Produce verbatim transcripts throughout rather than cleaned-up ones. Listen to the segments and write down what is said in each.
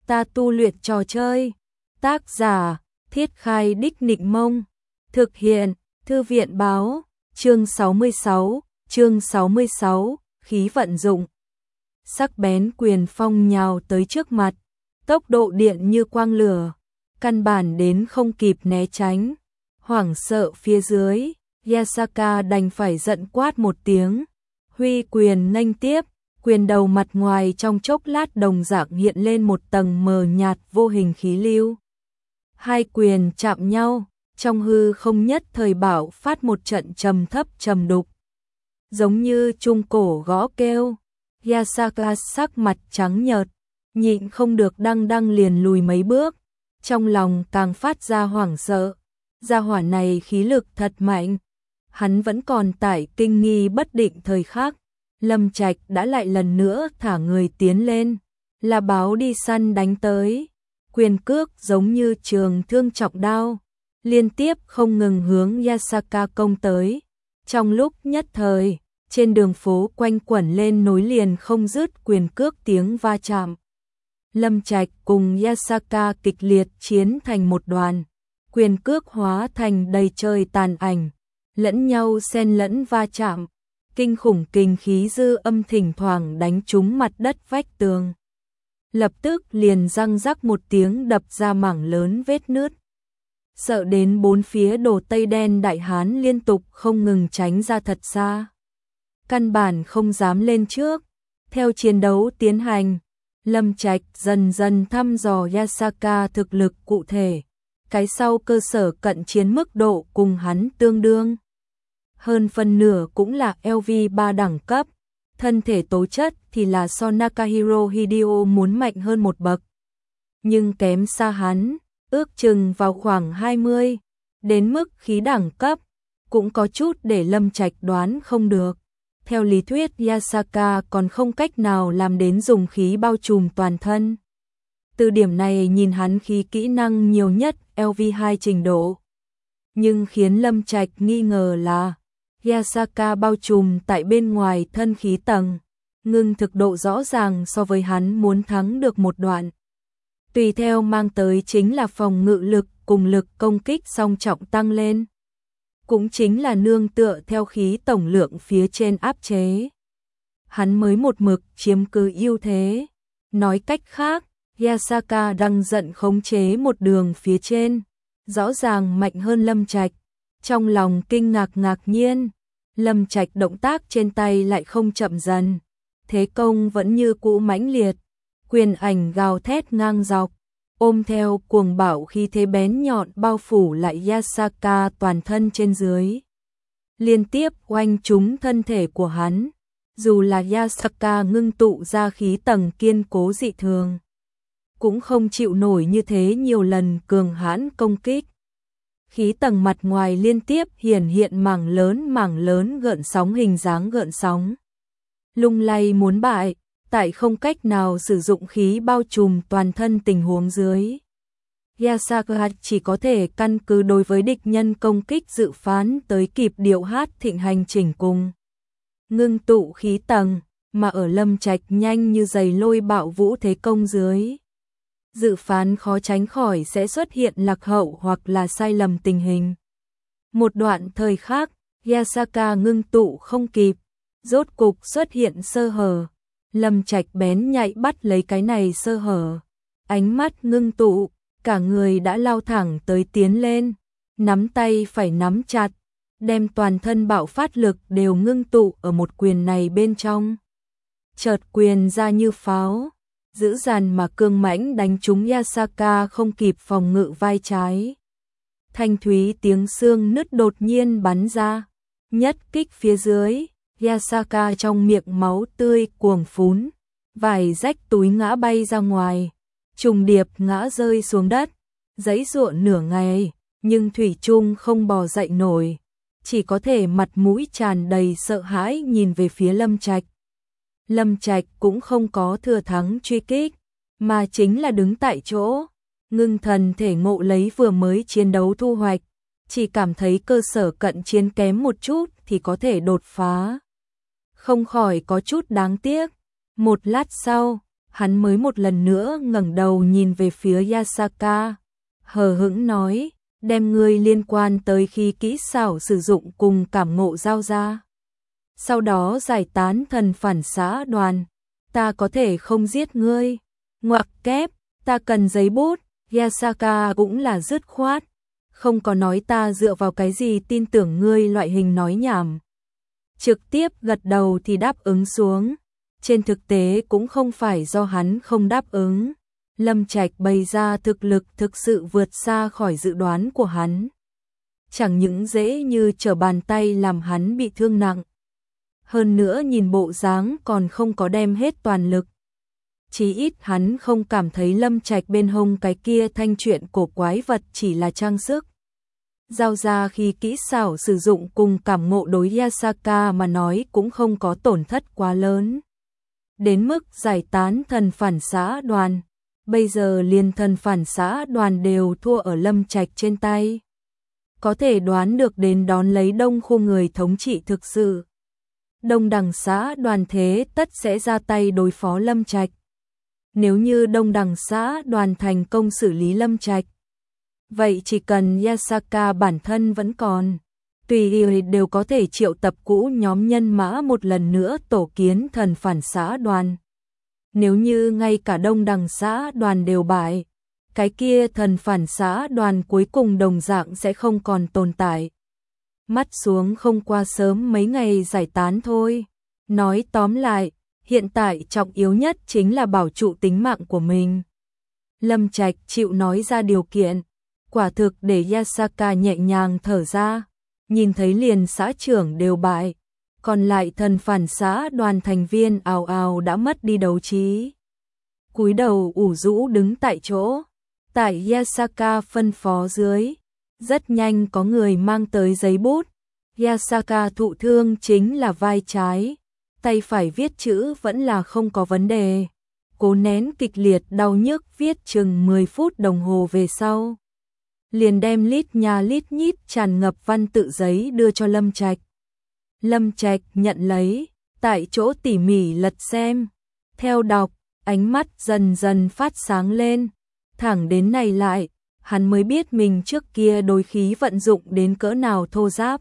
ta tu luyện trò chơi. Tác giả, Thiết Khai Đích Nịnh Mông. Thực hiện, Thư viện Báo. Chương sáu mươi sáu, chương sáu mươi sáu, khí vận dụng. Sắc bén quyền phong nhào tới trước mặt, tốc độ điện như quang lửa, căn bản đến không kịp né tránh. Hoảng sợ phía dưới, Yasaka đành phải giận quát một tiếng, huy quyền nghênh tiếp, quyền đầu mặt ngoài trong chốc lát đồng dạng hiện lên một tầng mờ nhạt vô hình khí lưu. Hai quyền chạm nhau, trong hư không nhất thời bạo phát một trận trầm thấp trầm đục. Giống như trung cổ gõ kêu, Yasaka sắc mặt trắng nhợt, nhịn không được đăng đăng liền lùi mấy bước, trong lòng càng phát ra hoảng sợ. Gia hỏa này khí lực thật mạnh. Hắn vẫn còn tại kinh nghi bất định thời khắc, Lâm Trạch đã lại lần nữa thả người tiến lên, là báo đi săn đánh tới. Quyền cước giống như trường thương trọng đao, liên tiếp không ngừng hướng Yasaka công tới. Trong lúc nhất thời, trên đường phố quanh quẩn lên nối liền không dứt quyền cước tiếng va chạm. Lâm Trạch cùng Yasaka kịch liệt chiến thành một đoàn, quyền cước hóa thành đầy trời tàn ảnh, lẫn nhau xen lẫn va chạm, kinh khủng kinh khí dư âm thỉnh thoảng đánh trúng mặt đất vách tường. Lập tức liền răng rắc một tiếng đập ra mảng lớn vết nứt. Sợ đến bốn phía đồ tây đen đại hán liên tục không ngừng tránh ra thật xa. Căn bản không dám lên trước. Theo chiến đấu tiến hành, Lâm Trạch dần dần thăm dò Yasaka thực lực cụ thể. Cái sau cơ sở cận chiến mức độ cùng hắn tương đương. Hơn phần nửa cũng là L V ba đẳng cấp. Thân thể tố chất thì là so Nakahiro Hideo muốn mạnh hơn một bậc. Nhưng kém xa hắn, ước chừng vào khoảng hai mươi. Đến mức khí đẳng cấp, cũng có chút để Lâm Trạch đoán không được. Theo lý thuyết Yasaka còn không cách nào làm đến dùng khí bao trùm toàn thân. Từ điểm này nhìn hắn khí kỹ năng nhiều nhất L V hai trình độ. Nhưng khiến Lâm Trạch nghi ngờ là Yasaka bao trùm tại bên ngoài thân khí tầng, ngưng thực độ rõ ràng so với hắn muốn thắng được một đoạn. Tùy theo mang tới chính là phòng ngự lực cùng lực công kích song trọng tăng lên. Cũng chính là nương tựa theo khí tổng lượng phía trên áp chế. Hắn mới một mực chiếm cứ ưu thế. Nói cách khác, Yasaka đang giận khống chế một đường phía trên, rõ ràng mạnh hơn Lâm Trạch. Trong lòng kinh ngạc ngạc nhiên, Lâm Trạch động tác trên tay lại không chậm dần, thế công vẫn như cũ mãnh liệt, quyền ảnh gào thét ngang dọc, ôm theo cuồng bạo khí thế bén nhọn bao phủ lại Yasaka toàn thân trên dưới. Liên tiếp oanh trúng thân thể của hắn, dù là Yasaka ngưng tụ ra khí tầng kiên cố dị thường, cũng không chịu nổi như thế nhiều lần cường hãn công kích. Khí tầng mặt ngoài liên tiếp hiển hiện mảng lớn mảng lớn gợn sóng hình dáng gợn sóng. Lung lay muốn bại, tại không cách nào sử dụng khí bao trùm toàn thân tình huống dưới. Yasaka chỉ có thể căn cứ đối với địch nhân công kích dự phán tới kịp điệu hát thịnh hành chỉnh cùng. Ngưng tụ khí tầng, mà ở Lâm Trạch nhanh như giày lôi bạo vũ thế công dưới. Dự phán khó tránh khỏi sẽ xuất hiện lạc hậu hoặc là sai lầm tình hình. Một đoạn thời khác, Yasaka ngưng tụ không kịp, rốt cục xuất hiện sơ hở. Lâm Trạch bén nhạy bắt lấy cái này sơ hở. Ánh mắt ngưng tụ, cả người đã lao thẳng tới tiến lên, nắm tay phải nắm chặt, đem toàn thân bạo phát lực đều ngưng tụ ở một quyền này bên trong. Chợt quyền ra như pháo, dữ dằn mà cương mãnh đánh trúng Yasaka không kịp phòng ngự vai trái. Thanh thúy tiếng xương nứt đột nhiên bắn ra, nhất kích phía dưới, Yasaka trong miệng máu tươi cuồng phún, vải rách túi ngã bay ra ngoài, trùng điệp ngã rơi xuống đất, giãy giụa nửa ngày, nhưng thủy chung không bò dậy nổi, chỉ có thể mặt mũi tràn đầy sợ hãi nhìn về phía Lâm Trạch. Lâm Trạch cũng không có thừa thắng truy kích, mà chính là đứng tại chỗ, ngưng thần thể ngộ lấy vừa mới chiến đấu thu hoạch, chỉ cảm thấy cơ sở cận chiến kém một chút thì có thể đột phá. Không khỏi có chút đáng tiếc. Một lát sau, hắn mới một lần nữa ngẩng đầu nhìn về phía Yasaka, hờ hững nói, đem ngươi liên quan tới khí kỹ xảo sử dụng cùng cảm ngộ giao ra. Sau đó giải tán thần phản xạ đoàn, ta có thể không giết ngươi. Ngoặc kép, ta cần giấy bút. Yasaka cũng là dứt khoát, không có nói ta dựa vào cái gì tin tưởng ngươi loại hình nói nhảm. Trực tiếp gật đầu thì đáp ứng xuống. Trên thực tế cũng không phải do hắn không đáp ứng. Lâm Trạch bày ra thực lực thực sự vượt xa khỏi dự đoán của hắn. Chẳng những dễ như trở bàn tay làm hắn bị thương nặng. Hơn nữa nhìn bộ dáng còn không có đem hết toàn lực. Chí ít hắn không cảm thấy Lâm Trạch bên hông cái kia thanh truyện cổ quái vật chỉ là trang sức. Giao ra khi kỹ xảo sử dụng cùng cảm ngộ đối Yasaka mà nói cũng không có tổn thất quá lớn. Đến mức giải tán thần phản xạ đoàn, bây giờ liền thần phản xạ đoàn đều thua ở Lâm Trạch trên tay. Có thể đoán được đến đón lấy đông khu người thống trị thực sự. Đông đẳng xã đoàn thế tất sẽ ra tay đối phó Lâm Trạch. Nếu như đông đẳng xã đoàn thành công xử lý Lâm Trạch, vậy chỉ cần Yasaka bản thân vẫn còn, tùy ý đều có thể triệu tập cũ nhóm nhân mã một lần nữa tổ kiến thần phản xã đoàn. Nếu như ngay cả đông đẳng xã đoàn đều bại, cái kia thần phản xã đoàn cuối cùng đồng dạng sẽ không còn tồn tại. Mắt xuống không qua sớm mấy ngày giải tán thôi. Nói tóm lại, hiện tại trọng yếu nhất chính là bảo trụ tính mạng của mình. Lâm Trạch chịu nói ra điều kiện, quả thực để Yasaka nhẹ nhàng thở ra, nhìn thấy liền xã trưởng đều bại, còn lại thần phản xã đoàn thành viên ào ào đã mất đi đấu trí. Cúi đầu ủ rũ đứng tại chỗ, tại Yasaka phân phó dưới, rất nhanh có người mang tới giấy bút. Yasaka thụ thương chính là vai trái, tay phải viết chữ vẫn là không có vấn đề. Cố nén kịch liệt đau nhức viết chừng mười phút đồng hồ về sau. Liền đem lít nha lít nhít tràn ngập văn tự giấy đưa cho Lâm Trạch. Lâm Trạch nhận lấy, tại chỗ tỉ mỉ lật xem, theo đọc, ánh mắt dần dần phát sáng lên. Thẳng đến này lại, hắn mới biết mình trước kia đối khí vận dụng đến cỡ nào thô giáp.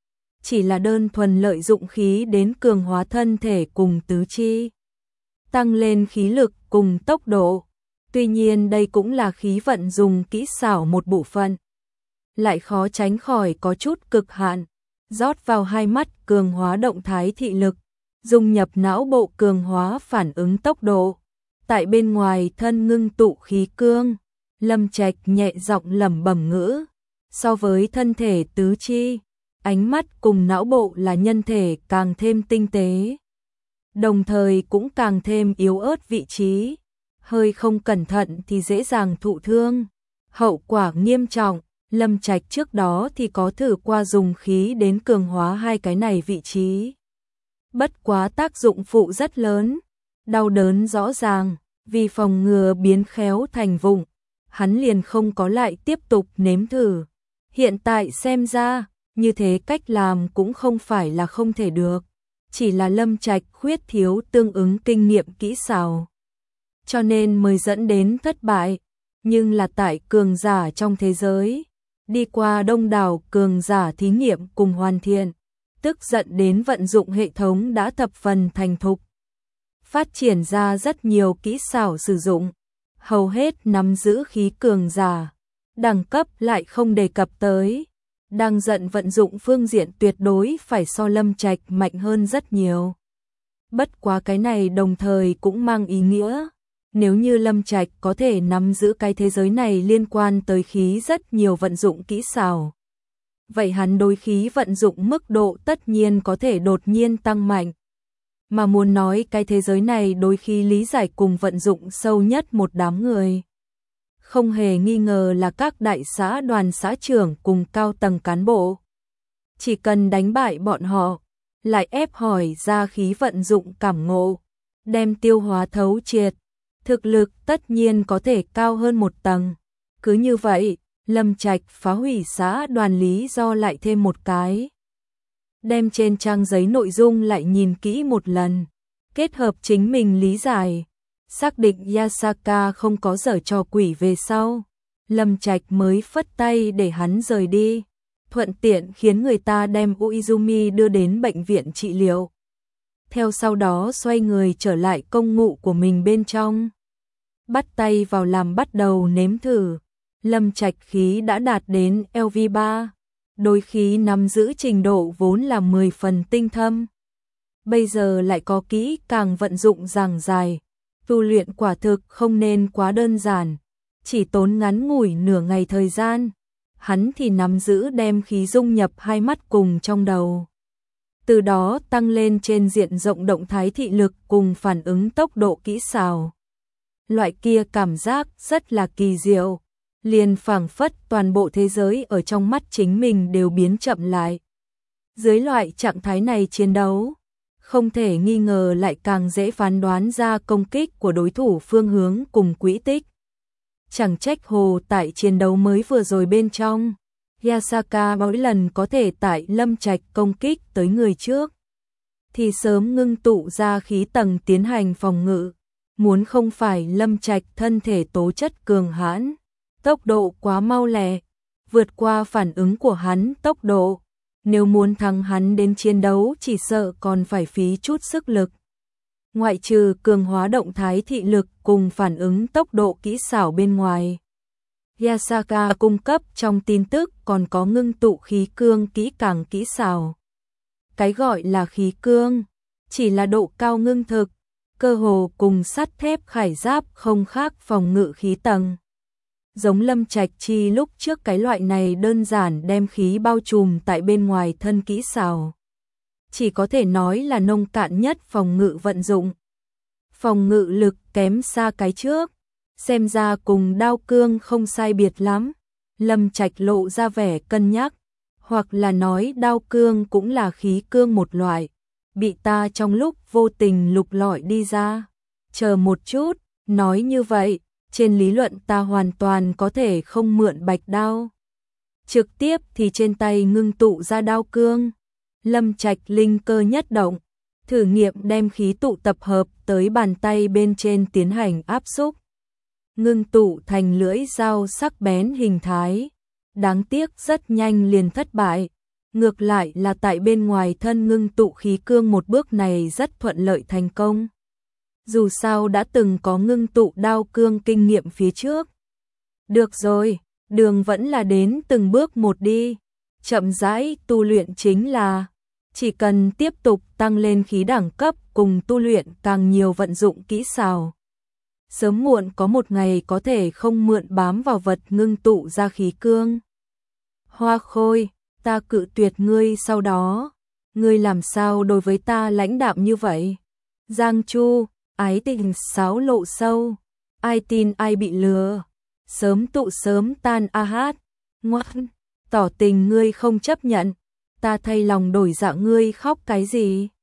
Chỉ là đơn thuần lợi dụng khí đến cường hóa thân thể cùng tứ chi, tăng lên khí lực cùng tốc độ. Tuy nhiên đây cũng là khí vận dùng kỹ xảo một bộ phận, lại khó tránh khỏi có chút cực hạn. Rót vào hai mắt cường hóa động thái thị lực, dung nhập não bộ cường hóa phản ứng tốc độ. Tại bên ngoài thân ngưng tụ khí cương, Lâm Trạch nhẹ giọng lẩm bẩm ngữ, so với thân thể tứ chi, ánh mắt cùng não bộ là nhân thể càng thêm tinh tế, đồng thời cũng càng thêm yếu ớt vị trí, hơi không cẩn thận thì dễ dàng thụ thương, hậu quả nghiêm trọng. Lâm Trạch trước đó thì có thử qua dùng khí đến cường hóa hai cái này vị trí. Bất quá tác dụng phụ rất lớn, đau đớn rõ ràng, vì phòng ngừa biến khéo thành vụng, hắn liền không có lại tiếp tục nếm thử. Hiện tại xem ra, như thế cách làm cũng không phải là không thể được, chỉ là Lâm Trạch khuyết thiếu tương ứng kinh nghiệm kỹ xảo, cho nên mới dẫn đến thất bại. Nhưng là tại cường giả trong thế giới, đi qua đông đảo cường giả thí nghiệm cùng hoàn thiện, tức giận đến vận dụng hệ thống đã thập phần thành thục, phát triển ra rất nhiều kỹ xảo sử dụng, hầu hết nắm giữ khí cường giả, đẳng cấp lại không đề cập tới, đang giận vận dụng phương diện tuyệt đối phải so Lâm Trạch mạnh hơn rất nhiều. Bất quá cái này đồng thời cũng mang ý nghĩa, nếu như Lâm Trạch có thể nắm giữ cái thế giới này liên quan tới khí rất nhiều vận dụng kỹ xảo, vậy hắn đối khí vận dụng mức độ tất nhiên có thể đột nhiên tăng mạnh. Mà muốn nói cái thế giới này đối khí lý giải cùng vận dụng sâu nhất một đám người, không hề nghi ngờ là các đại xã đoàn xã trưởng cùng cao tầng cán bộ. Chỉ cần đánh bại bọn họ, lại ép hỏi ra khí vận dụng cảm ngộ, đem tiêu hóa thấu triệt, thực lực tất nhiên có thể cao hơn một tầng. Cứ như vậy, Lâm Trạch phá hủy xã đoàn lý do lại thêm một cái. Đem trên trang giấy nội dung lại nhìn kỹ một lần, kết hợp chính mình lý giải, Xác định Yasaka không có giở trò quỷ về sau, Lâm Trạch mới phất tay để hắn rời đi, thuận tiện khiến người ta đem Uizumi đưa đến bệnh viện trị liệu. Theo sau đó xoay người trở lại công ngụ của mình bên trong, bắt tay vào làm bắt đầu nếm thử. Lâm Trạch khí đã đạt đến L V ba, đối khí nắm giữ trình độ vốn là mười phần tinh thâm. Bây giờ lại có kỹ càng vận dụng dằng dài, tu luyện quả thực không nên quá đơn giản, chỉ tốn ngắn ngủi nửa ngày thời gian, hắn thì nắm giữ đem khí dung nhập hai mắt cùng trong đầu. Từ đó tăng lên trên diện rộng động thái thị lực cùng phản ứng tốc độ kỹ xảo. Loại kia cảm giác rất là kỳ diệu, liền phảng phất toàn bộ thế giới ở trong mắt chính mình đều biến chậm lại. Dưới loại trạng thái này chiến đấu, không thể nghi ngờ lại càng dễ phán đoán ra công kích của đối thủ phương hướng cùng quỹ tích. Chẳng trách hồ tại chiến đấu mới vừa rồi bên trong, Yasaka mỗi lần có thể tại Lâm Trạch công kích tới người trước, thì sớm ngưng tụ ra khí tầng tiến hành phòng ngự. Muốn không phải Lâm Trạch thân thể tố chất cường hãn, tốc độ quá mau lẹ, vượt qua phản ứng của hắn tốc độ, nếu muốn thắng hắn đến chiến đấu chỉ sợ còn phải phí chút sức lực. Ngoại trừ cường hóa động thái thị lực cùng phản ứng tốc độ kỹ xảo bên ngoài, Yasaka cung cấp trong tin tức còn có ngưng tụ khí cương kỹ càng kỹ xảo. Cái gọi là khí cương, chỉ là độ cao ngưng thực, cơ hồ cùng sắt thép khải giáp không khác phòng ngự khí tầng. Giống Lâm Trạch chi lúc trước cái loại này đơn giản đem khí bao trùm tại bên ngoài thân kỹ xảo, chỉ có thể nói là nông cạn nhất phòng ngự vận dụng. Phòng ngự lực kém xa cái trước, xem ra cùng đao cương không sai biệt lắm. Lâm Trạch lộ ra vẻ cân nhắc, hoặc là nói đao cương cũng là khí cương một loại, bị ta trong lúc vô tình lục lọi đi ra. Chờ một chút, nói như vậy, trên lý luận ta hoàn toàn có thể không mượn bạch đao, trực tiếp thì trên tay ngưng tụ ra đao cương. Lâm Trạch linh cơ nhất động, thử nghiệm đem khí tụ tập hợp tới bàn tay bên trên tiến hành áp xúc, ngưng tụ thành lưỡi dao sắc bén hình thái. Đáng tiếc rất nhanh liền thất bại, ngược lại là tại bên ngoài thân ngưng tụ khí cương một bước này rất thuận lợi thành công. Dù sao đã từng có ngưng tụ đao cương kinh nghiệm phía trước. Được rồi, đường vẫn là đến từng bước một đi, chậm rãi tu luyện chính là, chỉ cần tiếp tục tăng lên khí đẳng cấp cùng tu luyện càng nhiều vận dụng kỹ xảo, sớm muộn có một ngày có thể không mượn bám vào vật ngưng tụ ra khí cương. Hoa Khôi, ta cự tuyệt ngươi sau đó, ngươi làm sao đối với ta lãnh đạm như vậy? Giang Chu, ái tình sáo lộ sâu, ai tin ai bị lừa, sớm tụ sớm tan a hát, ngoan, tỏ tình ngươi không chấp nhận, ta thay lòng đổi dạ ngươi khóc cái gì?